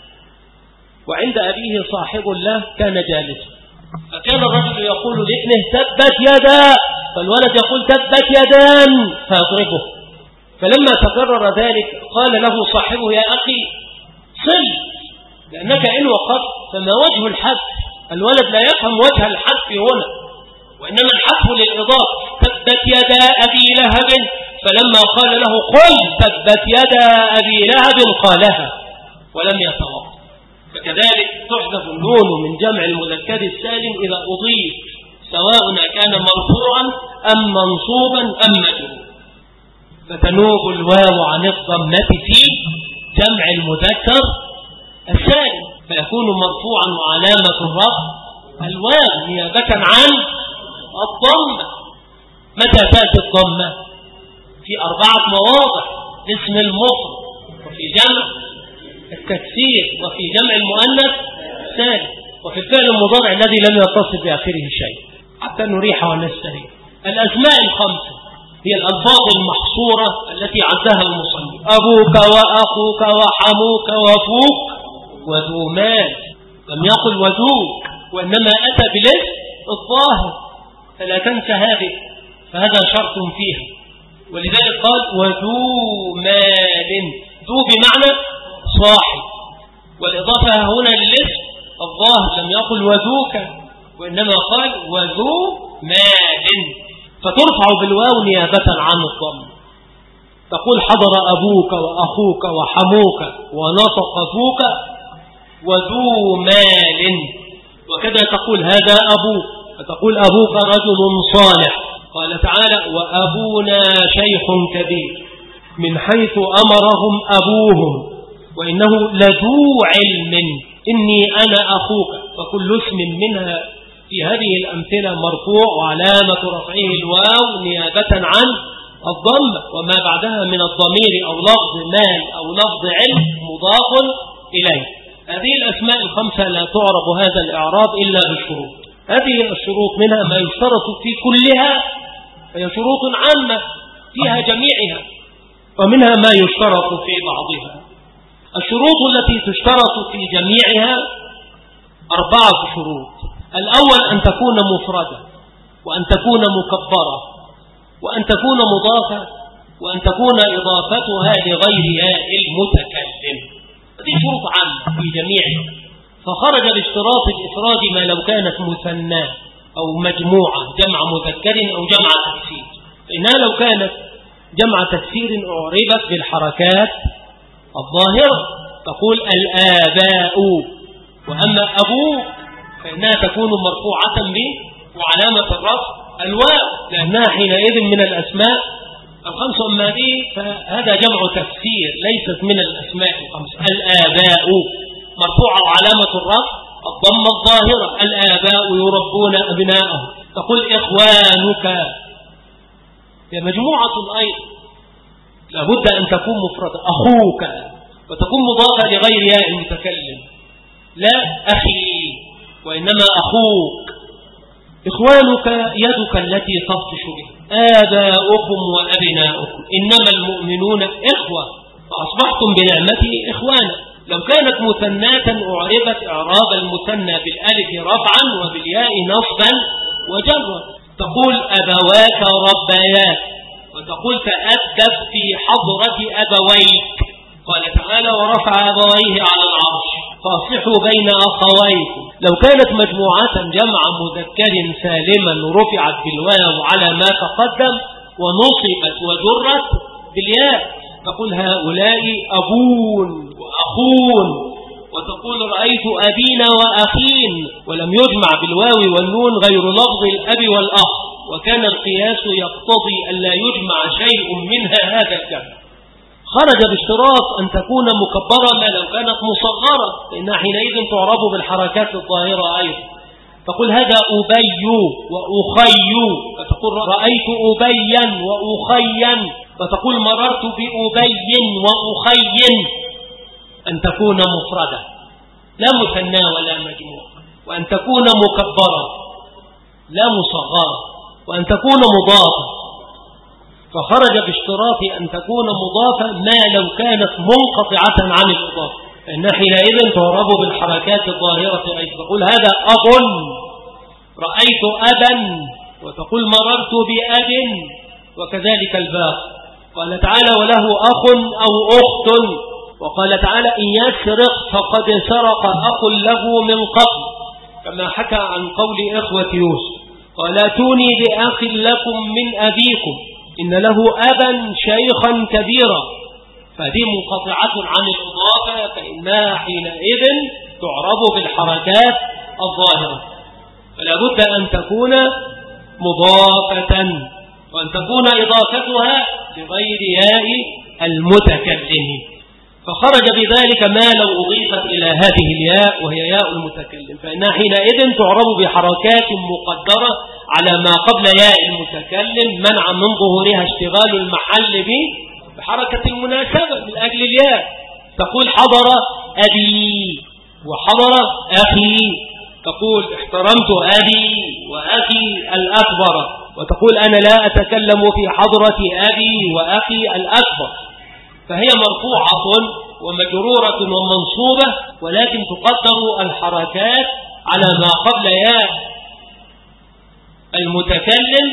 وعند أبيه صاحب له كان جالسا، فكان الرجل يقول لابنه تبت يدا، فالولد يقول تبت يدان فيضربه. فلما تكرر ذلك قال له صاحبه يا أخي صل، لأنك إن وقفت فما وجه الحذف؟ الولد لا يفهم وجه الحذف هنا، وإنما الحذف للإضافة. تبت يدا أبي لهب، فلما قال له قل تبت يدا أبي لهب قالها ولم يتوقف. فكذلك تحذف النون من جمع المذكر السالم إذا أضيف، سواء كان مرفوعا أم منصوبا أم مجرورا. فتنوب الواو عن الضمة في جمع المذكر السالم، فيكون مرفوعا وعلامة الرفع الواو نيابة عن الضمة. متى تأتي الضمة؟ في أربعة مواضع: اسم المفرد، وفي جمع التكسير، وفي جمع المؤنث السالم، وفي الفعل المضارع الذي لم يتصل بآخره شيء، حتى نريح ونستريح. الأسماء الخمسة هي الألفاظ المحصورة التي عدها المصنف: أبوك وأخوك وحموك وفوك وذو مال. لم يقل وذوك، وإنما أتى بالاسم الظاهر، فلا تنسى هذه، فهذا شرط فيها. ولذلك قال وذو مال، ذو بمعنى صاحب، والإضافة هنا للاسم الظاهر، لم يقل وذوك وإنما قال وذو مال، فترفع بالواو نيابة عن الضم. تقول حضر أبوك وأخوك وحموك ونطق فوك وذو مال. وكذا تقول هذا أبوك، فتقول أبوك رجل صالح. قال تعالى وأبونا شيخ كبير، من حيث أمرهم أبوهم وإنه لذو علم إني أنا أخوك. فكل اسم منها في هذه الأمثلة مرفوع وعلامة رفعه الواو نيابة عن الضم، وما بعدها من الضمير أو لفظ مال أو لفظ علم مضاف إليه. هذه الأسماء الخمسة لا تعرب هذا الإعراب إلا بالشروط. هذه الشروط منها ما يشترط في كلها، هي شروط عامة فيها جميعها، ومنها ما يشترط في بعضها. الشروط التي تشترط في جميعها أربعة شروط: الأول أن تكون مفردة، وأن تكون مكبرة، وأن تكون مضافة، وأن تكون إضافتها لغير ياء المتكلم. هذه شروط عامة في جميعها، فخرج باشتراط الإفراد ما لو كانت مثنى أو مجموعة جمع مذكر أو جمع تكسير، فإنها لو كانت جمع تكسير أعربت بالحركات الظاهرة، تقول الآباء. وأما أبوه فإنها تكون مرفوعة به وعلامة الرفع الواو، لأنها حينئذ من الأسماء الخمس. أما به فهذا جمع تكسير ليست من الأسماء الخمس. الآباء مرفوعة وعلامة الرفع الضمة الظاهرة، الآباء يربون أبناءهم. تقول إخوانك، هي مجموعة أيضا لابد أن تكون مفردة. أخوك، وتكون مضافة لغير ياء المتكلم، لا أخي وإنما أخوك. إخوانك يدك التي تبطش بها، آباؤكم وأبناؤكم إنما المؤمنون إخوة فأصبحتم بنعمته إخوانا. لو كانت مثناة أعربت إعراب المثنى بالألف رفعا وبالياء نصبا وجرا، تقول أبواك ربياك، وتقول تأدب في حضرة أبويك. قال تعالى ورفع أبويه على العرش فاصلحوا بين أخويكم. لو كانت مجموعة جمع مذكر سالما رفعت بالواو على ما تقدم ونصبت وجرت بالياء، تقول هؤلاء أبون وأخون، وتقول رأيت أبينا وأخين، ولم يجمع بالواو والنون غير لفظ الأب والأخ، وكان القياس يقتضي أن لا يجمع شيء منها هذا الجمع. خرج باشتراط أن تكون مكبرة ما لو كانت مصغرة، فإنها حينئذ تعرب بالحركات الظاهرة أيضا. تقول هذا أبي وأخي، فتقول رأيت أبيا وأخيا، فتقول مررت بأبي وأخي. أن تكون مفردة لا مثنى ولا مجموع، وأن تكون مكبرة لا مصغرة، وأن تكون مضافة. فخرج باشتراط أن تكون مضافة ما لو كانت منقطعة عن الإضافة، فإنها حينئذ تعرب بالحركات الظاهرة أي تقول هذا أب، رأيت أبا، وتقول مررت بأب، وكذلك الباء. قال تعالى وله أخ أو أخت، وقال تعالى إن يسرق فقد سرق أخ له من قبل، كما حكى عن قول إخوة يوسف قال اتوني بأخ لكم من أبيكم إن له أبا شيخا كبيرا، فهذه منقطعة عن الإضافة، فإنها حينئذ تعرب بالحركات الظاهرة. فلا بد أن تكون مضافة، وأن تكون إضافتها بغير ياء المتكلم. فخرج بذلك ما لو أضيفت إلى هذه الياء وهي ياء المتكلم، فإنها حينئذ تعرب بحركات مقدرة على ما قبل ياء المتكلم منع من ظهورها اشتغال المحل به بحركة المناسبة من أجل الياء. تقول حضر أبي وحضر أخي، تقول احترمت أبي وأخي الأكبر، وتقول أنا لا أتكلم في حضرة أبي وأخي الأكبر. فهي مرفوعة ومجرورة ومنصوبة، ولكن تقدر الحركات على ما قبل ياء المتكلم،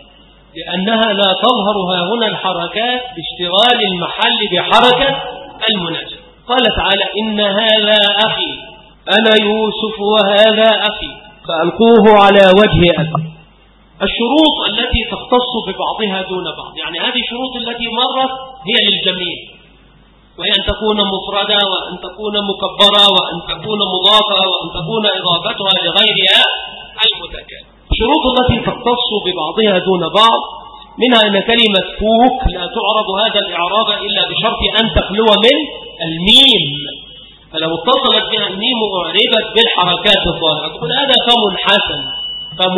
لأنها لا تظهر هنا الحركات باشتغال المحل بحركة المناسبة. قال تعالى إن هذا أخي أنا يوسف وهذا أخي فألقوه على وجه أبي. الشروط التي تختص ببعضها دون بعض، يعني هذه الشروط التي مرت هي للجميع، وهي أن تكون مفردة وأن تكون مكبرة وأن تكون مضافة وأن تكون إضافتها لغيرها المتكلم. الشروط التي تختص ببعضها دون بعض منها أن كلمة فوك لا تعرض هذا الإعراب إلا بشرط أن تخلو من الميم، فلو اتصلت بها الميم أعربت بالحركات الظاهرة. تقول هذا فم حسن، فم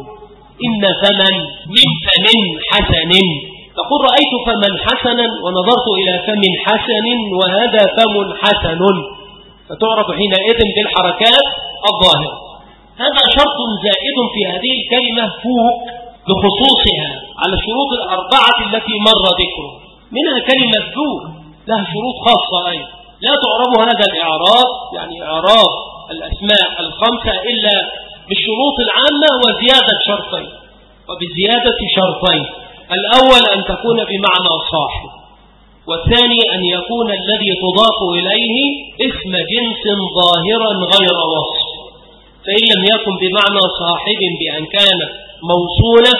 إن فمن من فم حسن، تقول رأيت فمن حسنا ونظرت إلى فم حسن وهذا فم حسن، فتعرف حينئذ بالحركات الظاهرة. هذا شرط زائد في هذه الكلمة فوق بخصوصها على الشروط الأربعة التي مر ذكرها، منها كلمة ذو لها شروط خاصة أيضا لا تعرب هذا الإعراب، يعني إعراب الأسماء الخمسة إلا بالشروط العامة وزيادة شرطين، وبزيادة شرطين: الأول أن تكون بمعنى صاحب، والثاني أن يكون الذي تضاف إليه اسم جنس ظاهرا غير وصف، فإن لم يكن بمعنى صاحب بأن كانت موصولة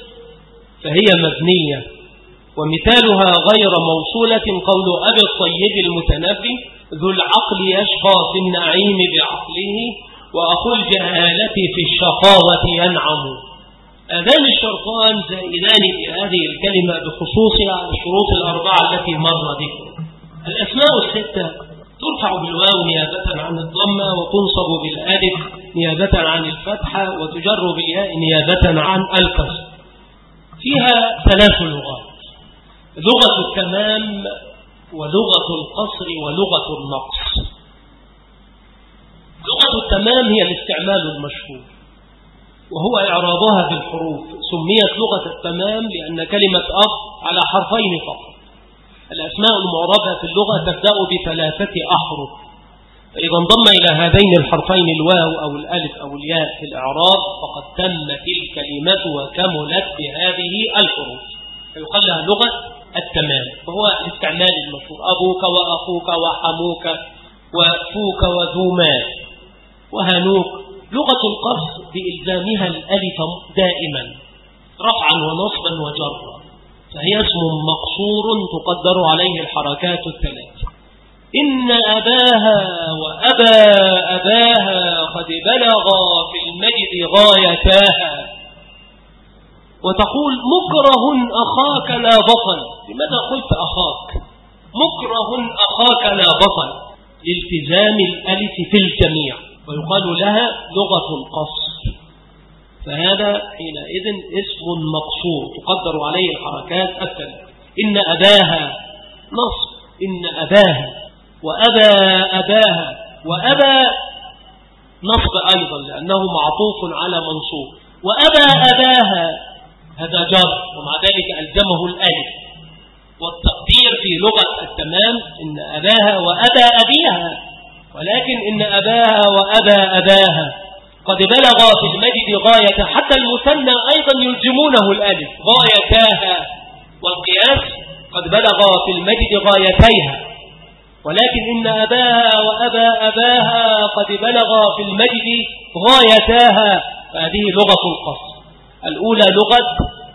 فهي مبنية. ومثالها غير موصولة قول أبي الطيب المتنبي ذو العقل يشقى في النعيم بعقله وأخو الجهالة في الشقاوة ينعم. هذان الشرطان زائدان في هذه الكلمة بخصوصها على الشروط الأربعة التي مر ذكرها. الأسماء الستة ترفع بالواو نيابة عن الضمة، وتنصب بالألف نيابة عن الفتحة، وتجر بالياء نيابة عن الكسر. فيها ثلاث لغات: لغة التمام ولغة القصر ولغة النقص. لغة التمام هي الاستعمال المشهور، وهو إعرابها بالحروف. سميت لغة التمام لأن كلمة أب على حرفين فقط. الأسماء المعربة في اللغة تبدأ بثلاثة أحرف، فإذا انضم إلى هذين الحرفين الواو أو الألف أو الياء في الإعراب فقد تمت الكلمة وكملت بهذه الحروف، فيقال لها لغة التمام. وهو الاستعمال المشهور: أبوك وأخوك وحموك وفوك وذوما وهنوك. لغة القصر بإلزامها الألف دائما رفعا ونصبا وجرا، فهي اسم مقصور تقدر عليه الحركات الثلاث. إن أباها وأبا أباها قد بلغا في المجد غايتاها. وتقول: مكره أخاك لا بطل. لماذا قلت أخاك؟ مكره أخاك لا بطل لالتزام الألف في الجميع، ويقال لها لغة القصر. فهذا حينئذ اسم مقصور تقدر عليه الحركات الثلاث. إن أباها نصب، إن أباها، وأبا أباها، وأبا نصب أيضا لأنه معطوف على منصوب، وأبا أباها هذا جر ومع ذلك ألزمه الألف. والتقدير في لغة التمام إن أباها وأبا أبيها، ولكن إن أباها وأبا أباها قد بلغ في المجد غاية، حتى المثنى أيضا يلزمونه الألف غايتاها، والقياس قد بلغ في المجد غايتيها. ولكن إن أباها وأبا أباها قد بلغ في المجد غايتاها، فهذه لغة القصر. الأولى لغة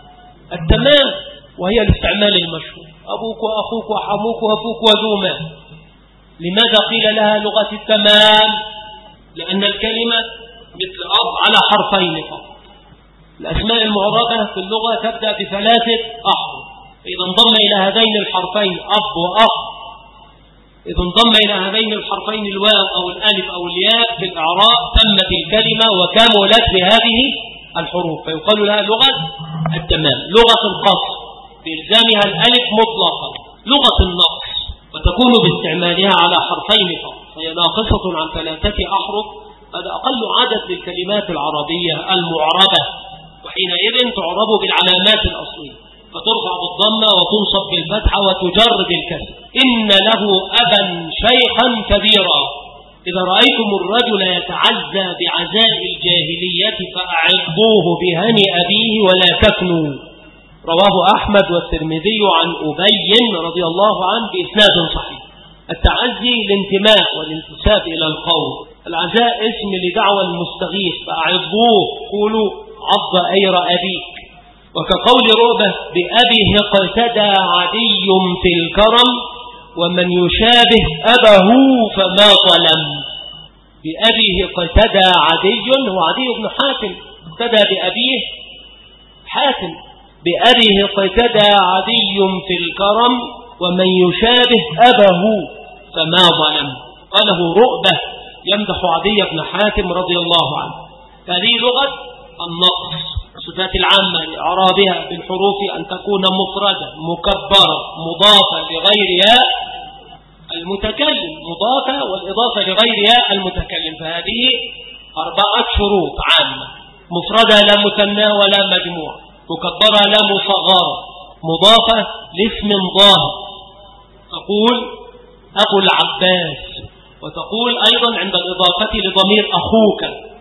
التمام وهي الاستعمال المشهور: أبوك وأخوك وحموك وفوك وذوما. لماذا قيل لها لغة التمام؟ لأن الكلمة مثل أب على حرفين فقط. الأسماء المعربة في اللغة تبدأ بثلاثة أحرف، إذا انضم إلى هذين الحرفين أب وأخ، إذا انضم إلى هذين الحرفين الواو أو الألف أو الياء في الإعراب تمت الكلمة وكملت بهذه الحروف، فيقال لها لغة التمام. لغة القصر بإلزامها الألف مطلقا. لغة النقص وتكون باستعمالها على حرفين فقط، هي ناقصة عن ثلاثة أحرف. هذا أقل عدد للكلمات العربية المعربة، وحينئذ تعرب بالعلامات الأصلية، فترفع بالضمة وتنصب بالفتحة وتجر بالكسر. إن له أبا شيخا كبيرا. إذا رأيتم الرجل يتعزى بعزاء الجاهلية فأعضوه بهني أبيه ولا تكنوا. رواه أحمد والترمذي عن أبي رضي الله عنه بإسناد صحيح. التعزي الانتماء والانتساب إلى القول. العزاء اسم لدعوى المستغيث، فأعضوه قولوا عض أير أبيك. وكقول رؤبة: بأبيه اقتدى عدي في الكرم ومن يشابه أبه فما ظلم. بأبيه اقتدى عدي، وعدي بن حاتم اقتدى بأبيه حاتم. بأبيه اقتدى عدي في الكرم ومن يشابه أبه فما ظلم. قاله رؤبة يمدح عدي بن حاتم رضي الله عنه. هذه لغة النقص. الصفات العامة لإعرابها بالحروف أن تكون مفردة مكبرة مضافة لغير ياء المتكلم، مضافة والإضافة لغير ياء المتكلم. فهذه أربعة شروط عامة: مفردة لا مثنى ولا مجموع، مكبرة لا مصغرة، مضافة لاسم ظاهر، تقول أبو العباس، وتقول أيضا عند الإضافة لضمير أخوك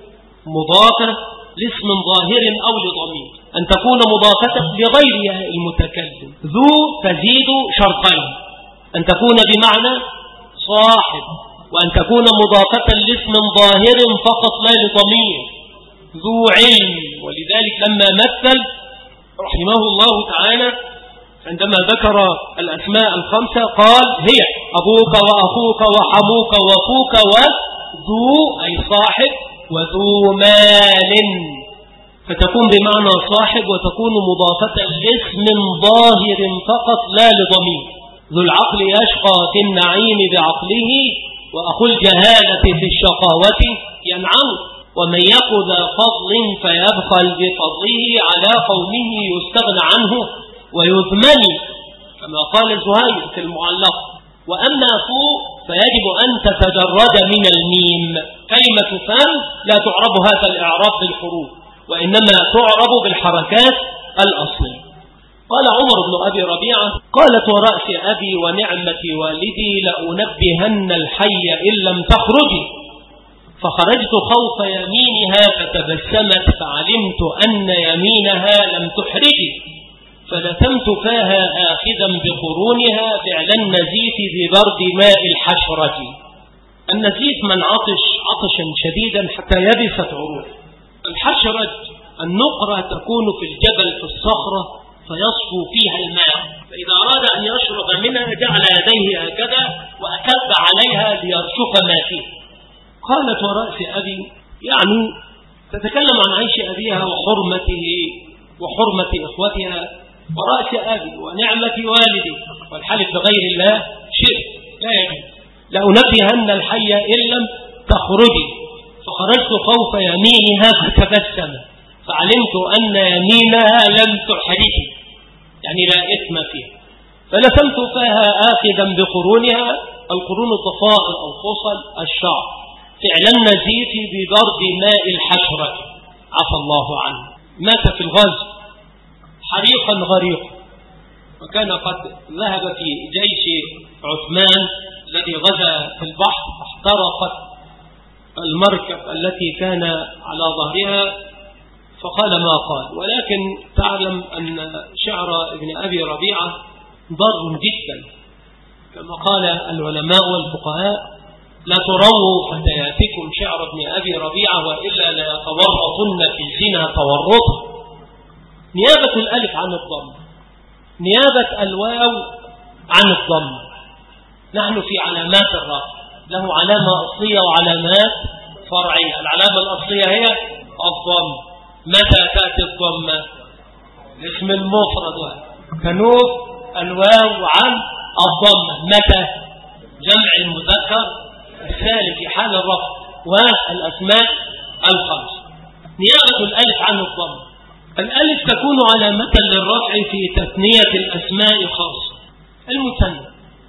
مضافة لاسم ظاهر أو لضمير، أن تكون مضافة لغير المتكلم. ذو تزيد شرطين: أن تكون بمعنى صاحب، وأن تكون مضافة لاسم ظاهر فقط لا لضمير. ذو علم. ولذلك لما مثل رحمه الله تعالى عندما ذكر الأسماء الخمسة قال: هي أبوك وأخوك وحموك وفوك وذو أي صاحب، وذو مال، فتكون بمعنى صاحب وتكون مضافة لاسم ظاهر فقط لا لضمير. ذو العقل يشقى في النعيم بعقله، وأخو الجهالة في الشقاوة ينعم، ومن يك ذا فضل فيبخل بفضله على قومه يستغنى عنه ويذمن، كما قال زهير في المعلق. وأما فوق فيجب أن تتجرد من الميم. كلمة فم لا تعرب هذا الإعراب بالحروف، وإنما تعرب بالحركات الأصلية. قال عمر بن أبي ربيعة: قالت ورأس أبي ونعمة والدي لأنبهن الحي إن لم تخرجي، فخرجت خوف يمينها فتبسمت فعلمت أن يمينها لم تحرجي، فلتمت فاها آخذا بقرونها فعل النزيف ببرد ماء الحشرة. النزيف من عطش عطشا شديدا حتى يبست عروق. الحشرة النقرة تكون في الجبل في الصخرة فيصفو فيها الماء، فإذا أراد أن يشرب منها جعل يديه هكذا وأكب عليها ليرشف ما فيه. قالت ورأس أبي، يعني تتكلم عن عيش أبيها وحرمته وحرمة إخوتها، ورأس أبي ونعمة والدي، والحلف بغير الله شرك لا يجوز. لأنبهن الحي إن لم تخرجي، فخرجت خوف يمينها فتبسم فعلمت أن يمينها لم تحرجي، يعني لا إثم فيها، فلسمت فيها آخذا بقرونها. القرون الضفائر أو فصل الشعر، فعل النزيف ببرد ماء الحشرة، عفى الله عنه. مات في الغزو حريقا غريقا، وكان قد ذهب في جيش عثمان الذي غزا في البحر، احترقت المركب التي كان على ظهرها فقال ما قال. ولكن تعلم أن شعر ابن أبي ربيعة ضر جدا، كما قال العلماء والفقهاء: لا ترووا فتياتكم شعر ابن أبي ربيعة وإلا لا يتورطن في الزنا تورطا. نيابة الألف عن الضم، نيابة الواو عن الضم. نحن في علامات الرفع له علامة أصلية وعلامات فرعية. العلامة الأصلية هي الضم. متى تأتي الضمة؟ اسم المفرد كنوب الواو عن الضمة. متى؟ جمع المذكر السالم في حال الرفع، والأسماء الخمس. نيابة الألف عن الضم. الألف تكون علامة للرفع في تثنية الأسماء خاصة، المثنى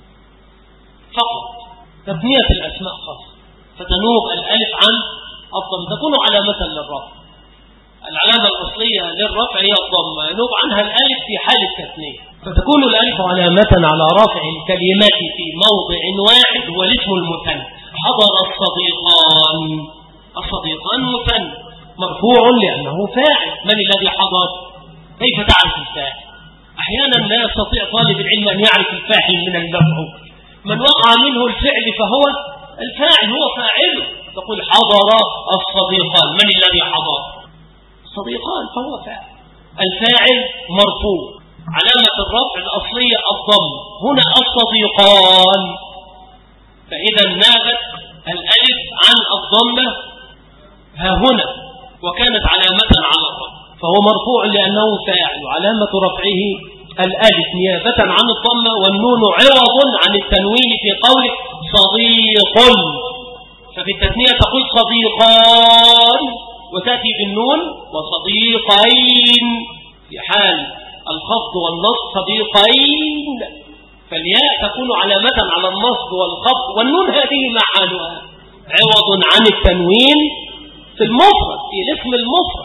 فقط، تثنية الأسماء خاصة، فتنوب الألف عن الضم، تكون علامة للرفع. العلامة الأصلية للرفع هي الضمة، ينوب عنها الألف في حال التثنية، فتكون الألف علامة على رفع الكلمات في موضع واحد هو الاسم المثنى. حضر الصديقان، الصديقان مثنى مرفوع لأنه فاعل. من الذي حضر؟ كيف تعرف الفاعل؟ أحيانا لا يستطيع طالب العلم أن يعرف الفاعل من المفعول. من وقع منه الفعل فهو الفاعل، هو فاعله. تقول حضر الصديقان، من الذي حضر؟ الصديقان، فهو فاعل. الفاعل مرفوع، علامة الرفع الأصلية الضم. هنا الصديقان، فإذا نابت الألف عن الضمة ها هنا، وكانت علامة على الرفع، فهو مرفوع لأنه فاعل، وعلامة رفعه الألف نيابة عن الضمة، والنون عوض عن التنوين في قولك صديق. ففي التثنية تقول صديقان وتأتي بالنون، وصديقين في حال الخفض والنصب صديقين، فالياء تكون علامة على النصب والخفض، والنون هذه محلها عوض عن التنوين في المفرد، في الاسم المفرد.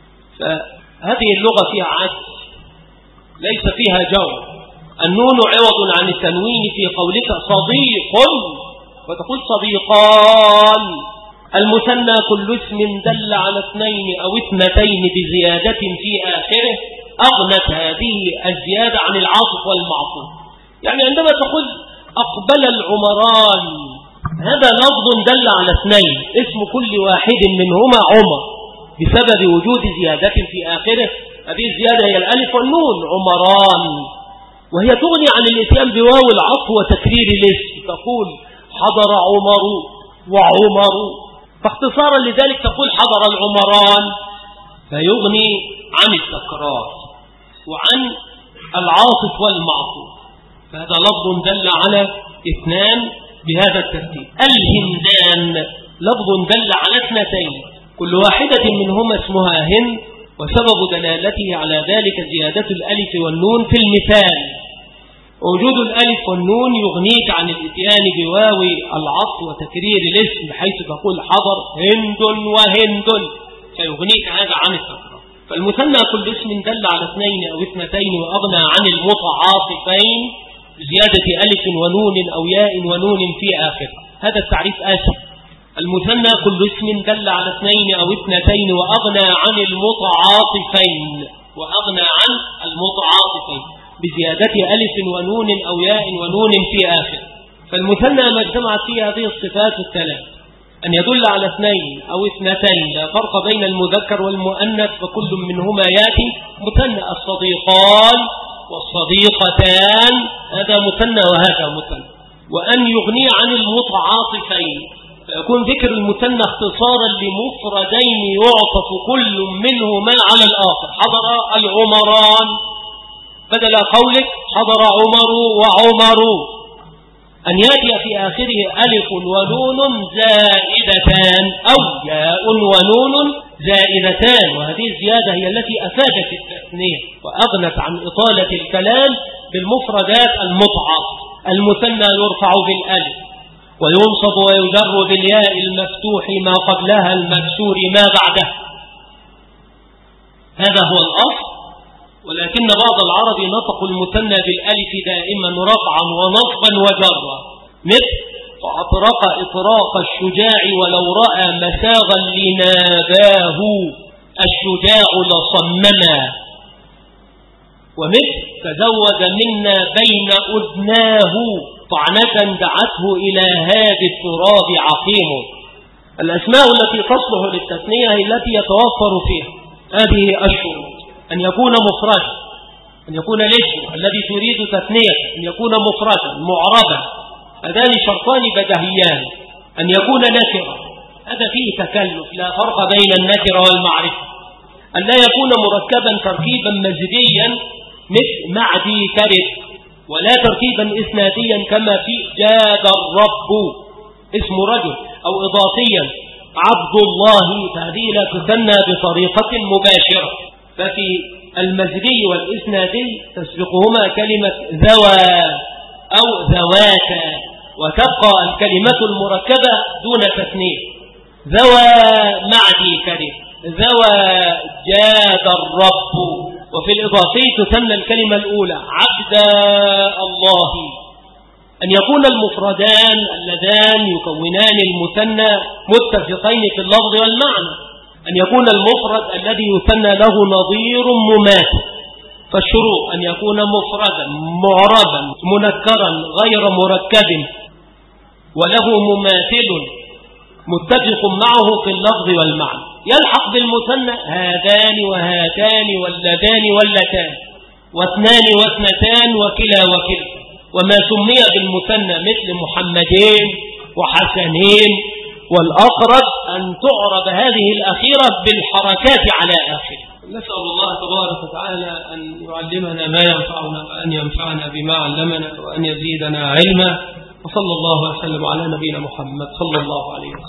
فهذه اللغة فيها عجز، ليس فيها جور. النون عوض عن التنوين في قولك صديق، وتقول صديقان. المثنى كل اسم دل على اثنين أو اثنتين بزيادة في آخره أغنت هذه الزيادة عن العاطف والمعطوف. يعني عندما تقول أقبل العمران، هذا لفظ دل على اثنين، اسم كل واحد منهما عمر بسبب وجود زيادة في آخره. هذه الزيادة هي الألف والنون، عمران، وهي تغني عن الاتيان بواو العطف وتكرير الاسم. تقول حضر عمر وعمر، فاختصارا لذلك تقول حضر العمران، فيغني عن التكرار وعن العاطف والمعطوف. فهذا لفظ دل على اثنان بهذا الترتيب. الهندان لفظ دل على اثنتين، كل واحدة منهما اسمها هند، وسبب دلالته على ذلك زيادة الألف والنون في المثال. وجود الألف والنون يغنيك عن الاتيان بواو العطف وتكرير الاسم، بحيث تقول حضر هند وهند، فيغنيك هذا عن التكرار. فالمثنى كل اسم دل على اثنين أو اثنتين وأغنى عن المتعاطفين بزيادة ألف ونون أو ياء ونون في آخر. هذا التعريف آسف. المثنى كل اسم دل على اثنين أو اثنتين وأغنى عن المتعاطفين وأغنى عن المتعاطفين بزيادة ألف ونون أو ياء ونون في آخر. فالمثنى ما اجتمعت فيه هذه الصفات الثلاث، أن يدل على اثنين أو اثنتين لا فرق بين المذكر والمؤنث فكل منهما يأتي مثنى. الصديقان والصديقتان هذا مثنى وهذا مثنى. وأن يغني عن المتعاطفين فيكون ذكر المثنى اختصارا لمفردين يعطف كل منهما على الآخر. حضر العمران بدل قولك حضر عمر وعمر. أن يأتي في آخره ألف ونون زائدتان أو ياء ونون زائدتان، وهذه الزيادة هي التي أفادت التثنية وأغنت عن إطالة الكلام بالمفردات المتعاطفة. المثنى يرفع بالألف وينصب ويجر بالياء المفتوح ما قبلها المكسور ما بعده. هذا هو الأصل، ولكن بعض العرب نطق المثنى بالألف دائما رفعا ونصبا وجرا، مثل فأطرق إطراق الشجاع ولو رأى مساغا لناباه الشجاع لصمما. ومثل تزوج منا بين أذناه طعنة دعته إلى هذه التراب عقيم. الأسماء التي تصلح للتثنية هي التي يتوفر فيها هذه الشروط: أن يكون مفردا، أن يكون الاسم الذي تريد تثنية أن يكون مفردا معربا، هذان شرطان بديهيان. أن يكون نكرا، هذا فيه تكلف لا فرق بين النكرة والمعرفة. أن لا يكون مركبا تركيبا مزجيا مثل معدي كرب، ولا تركيبا إسناديا كما في جاد الرب اسم رجل، أو إضافيا عبد الله، فهذه لا تثنى بطريقة مباشرة. ففي المزجي والإسنادي تسبقهما كلمة ذوى أو ذواتا، وتبقى الكلمة المركبة دون تثنية. ذوى معدي كرب، ذوى جاد الرب. وفي الإضافي تثنى الكلمة الأولى عبد الله. أن يكون المفردان اللذان يكونان المثنى متفقين في اللفظ والمعنى. أن يكون المفرد الذي يثنى له نظير مماثل. فالشروط أن يكون مفردا معربا منكرا غير مركب وله مماثل متفق معه في اللفظ والمعنى. يلحق بالمثنى هذان وهاتان واللذان واللتان واثنان واثنتان وكلا وكلا. وما سمي بالمثنى مثل محمدين وحسنين، والأقرب أن تعرب هذه الأخيرة بالحركات على آخر. نسأل الله تبارك وتعالى أن يعلمنا ما ينفعنا وأن ينفعنا بما علمنا وأن يزيدنا علما. وصلى الله وسلم على نبينا محمد صلى الله عليه وسلم.